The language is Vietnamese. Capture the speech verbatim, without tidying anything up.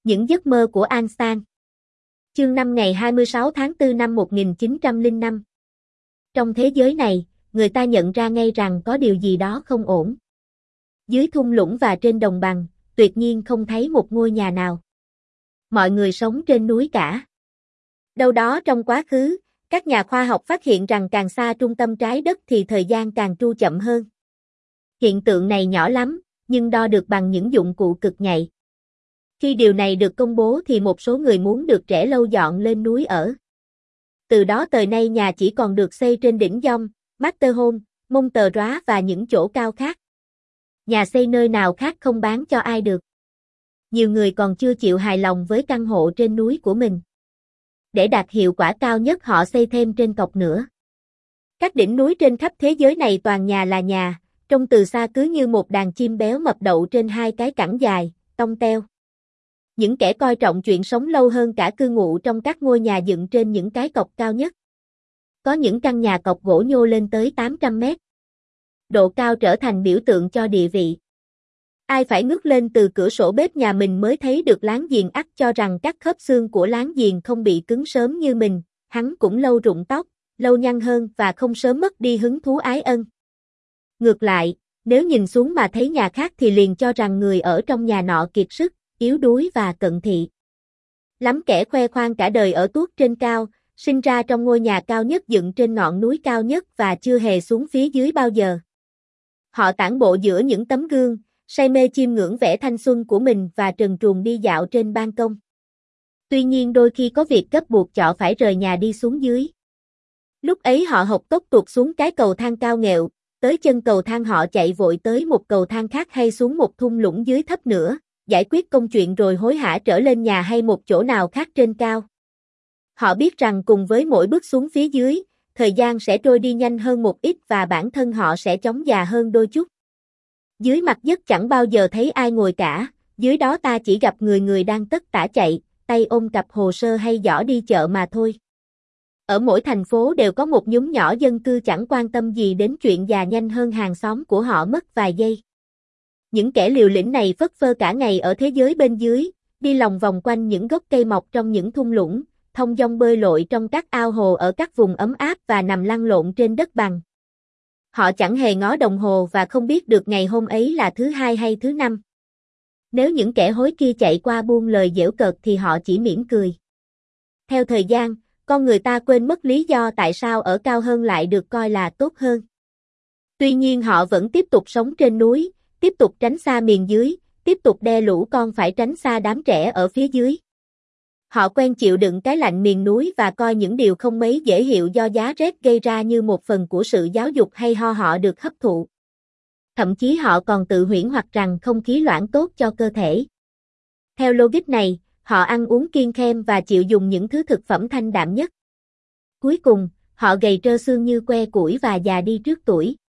Những giấc mơ của Einstein. Chương năm ngày hai mươi sáu tháng tư năm một nghìn chín trăm lẻ năm. Trong thế giới này, người ta nhận ra ngay rằng có điều gì đó không ổn. Dưới thung lũng và trên đồng bằng, tuyệt nhiên không thấy một ngôi nhà nào. Mọi người sống trên núi cả. Đâu đó trong quá khứ, các nhà khoa học phát hiện rằng càng xa trung tâm trái đất thì thời gian càng trôi chậm hơn. Hiện tượng này nhỏ lắm, nhưng đo được bằng những dụng cụ cực nhạy. Khi điều này được công bố thì một số người muốn được trẻ lâu dọn lên núi ở. Từ đó tới nay nhà chỉ còn được xây trên đỉnh Dom, Matterhorn, Montreux và những chỗ cao khác. Nhà xây nơi nào khác không bán cho ai được. Nhiều người còn chưa chịu hài lòng với căn hộ trên núi của mình. Để đạt hiệu quả cao nhất họ xây thêm trên cọc nữa. Các đỉnh núi trên khắp thế giới này toàn nhà là nhà, trông từ xa cứ như một đàn chim béo mập đậu trên hai cái cẳng dài, tông teo. Những kẻ coi trọng chuyện sống lâu hơn cả cư ngụ trong các ngôi nhà dựng trên những cái cọc cao nhất. Có những căn nhà cọc gỗ nhô lên tới tám trăm mét. Độ cao trở thành biểu tượng cho địa vị. Ai phải ngước lên từ cửa sổ bếp nhà mình mới thấy được láng giềng ắt cho rằng các khớp xương của láng giềng không bị cứng sớm như mình, hắn cũng lâu rụng tóc, lâu nhăn hơn và không sớm mất đi hứng thú ái ân. Ngược lại, nếu nhìn xuống mà thấy nhà khác thì liền cho rằng người ở trong nhà nọ kiệt sức, yếu đuối và cận thị. Lắm kẻ khoe khoang cả đời ở tuốt trên cao, sinh ra trong ngôi nhà cao nhất dựng trên ngọn núi cao nhất và chưa hề xuống phía dưới bao giờ. Họ tản bộ giữa những tấm gương, say mê chiêm ngưỡng vẻ thanh xuân của mình và trần truồng đi dạo trên ban công. Tuy nhiên đôi khi có việc cấp buộc họ phải rời nhà đi xuống dưới. Lúc ấy họ học tốc tuột xuống cái cầu thang cao nghẹo, tới chân cầu thang họ chạy vội tới một cầu thang khác hay xuống một thung lũng dưới thấp nữa, giải quyết công chuyện rồi hối hả trở lên nhà hay một chỗ nào khác trên cao. Họ biết rằng cùng với mỗi bước xuống phía dưới, thời gian sẽ trôi đi nhanh hơn một ít và bản thân họ sẽ chóng già hơn đôi chút. Dưới mặt đất chẳng bao giờ thấy ai ngồi cả, dưới đó ta chỉ gặp người người đang tất tả chạy, tay ôm cặp hồ sơ hay giỏ đi chợ mà thôi. Ở mỗi thành phố đều có một nhóm nhỏ dân cư chẳng quan tâm gì đến chuyện già nhanh hơn hàng xóm của họ mất vài giây. Những kẻ liều lĩnh này phất phơ cả ngày ở thế giới bên dưới, đi lòng vòng quanh những gốc cây mọc trong những thung lũng, thông dong bơi lội trong các ao hồ ở các vùng ấm áp và nằm lăn lộn trên đất bằng. Họ chẳng hề ngó đồng hồ và không biết được ngày hôm ấy là thứ hai hay thứ năm. Nếu những kẻ hối kia chạy qua buông lời giễu cợt thì họ chỉ mỉm cười. Theo thời gian, con người ta quên mất lý do tại sao ở cao hơn lại được coi là tốt hơn. Tuy nhiên họ vẫn tiếp tục sống trên núi, tiếp tục tránh xa miền dưới, tiếp tục đe lũ con phải tránh xa đám trẻ ở phía dưới. Họ quen chịu đựng cái lạnh miền núi và coi những điều không mấy dễ hiểu do giá rét gây ra như một phần của sự giáo dục hay ho họ được hấp thụ. Thậm chí họ còn tự huyễn hoặc rằng không khí loãng tốt cho cơ thể. Theo logic này, họ ăn uống kiêng khem và chịu dùng những thứ thực phẩm thanh đạm nhất. Cuối cùng, họ gầy trơ xương như que củi và già đi trước tuổi.